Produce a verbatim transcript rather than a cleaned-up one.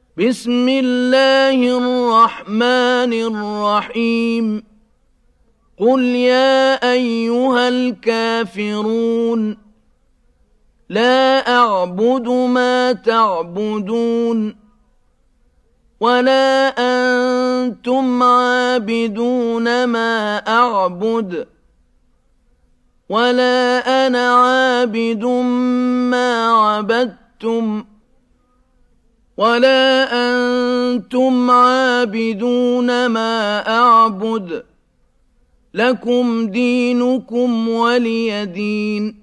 بسم الله الرحمن الرحيم قل يا أيها الكافرون لا أعبد ما تعبدون ولا أنتم عابدون ما أعبد ولا أنا عابد ما عبدتم ولا أنتم عابدون ما أعبد لكم دينكم ولي دين.